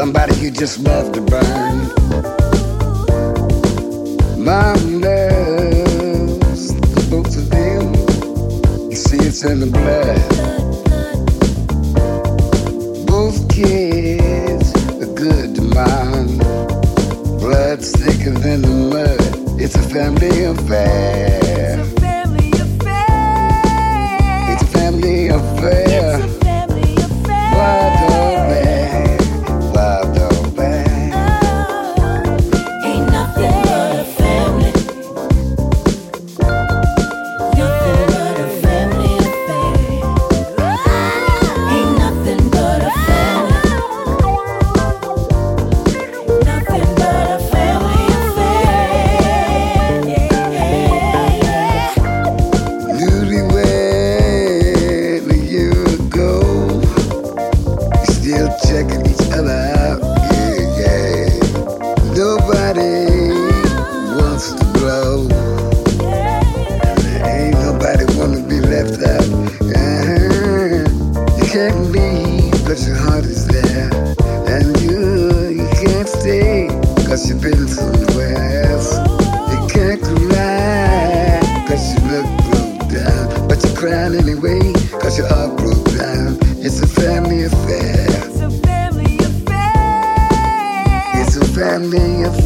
somebody you just love to burn. Mom loves the both of them. You see, it's in the blood. Both kids are good to mom. Blood's thicker than the mud. It's a family affair. It's a family affair. It's a family affair. It's a family affair. Wild dog bang, wild dog bang. Oh, ain't nothing but a family. Nothing but a family affair. Ain't nothing but a family. Nothing but a family affair. Yeah. Newlywed a year ago, still checking each other out. Yeah, yeah. Nobody wants to blow. Ain't nobody wanna be left out. You can't leave, but your heart is there. And you can't stay, cause you've been somewhere else. You can't cry, cause you look broke down. But you're crying anyway, cause your heart broke down. It's a family affair. It's a family affair. It's a family affair.